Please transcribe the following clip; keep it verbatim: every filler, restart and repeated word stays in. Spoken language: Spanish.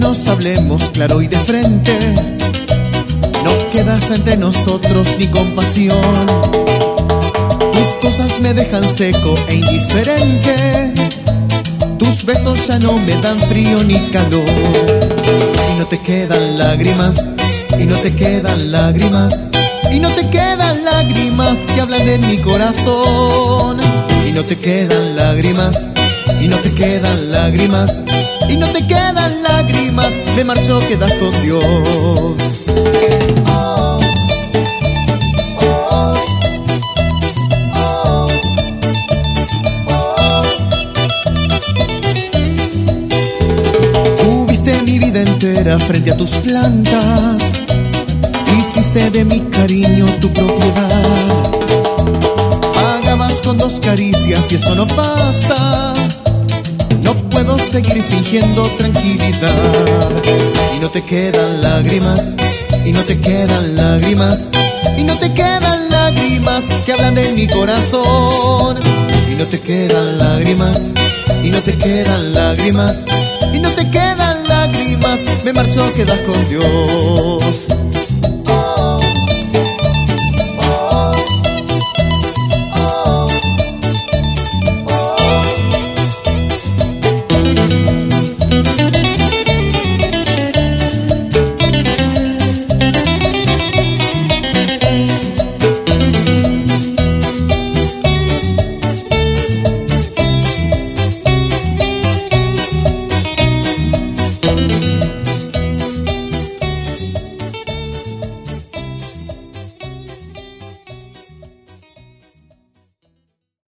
nos hablemos claro y de frente. No quedas entre nosotros ni compasión. Tus cosas me dejan seco e indiferente. Tus besos ya no me dan frío ni calor. Y no te quedan lágrimas, y no te quedan lágrimas, y no te quedan lágrimas que hablan de mi corazón. Y no te quedan lágrimas, y no te quedan lágrimas, y no te quedan lágrimas. Me marcho, quedas con Dios. Oh, oh, oh, oh. Tuviste mi vida entera frente a tus plantas. Hiciste de mi cariño tu propiedad. Pagabas con dos caricias y eso no basta. No puedo seguir fingiendo tranquilidad. Y no te quedan lágrimas, y no te quedan lágrimas, y no te quedan lágrimas que hablan de mi corazón. Y no te quedan lágrimas, y no te quedan lágrimas, y no te quedan lágrimas. Me marcho, quedas con Dios.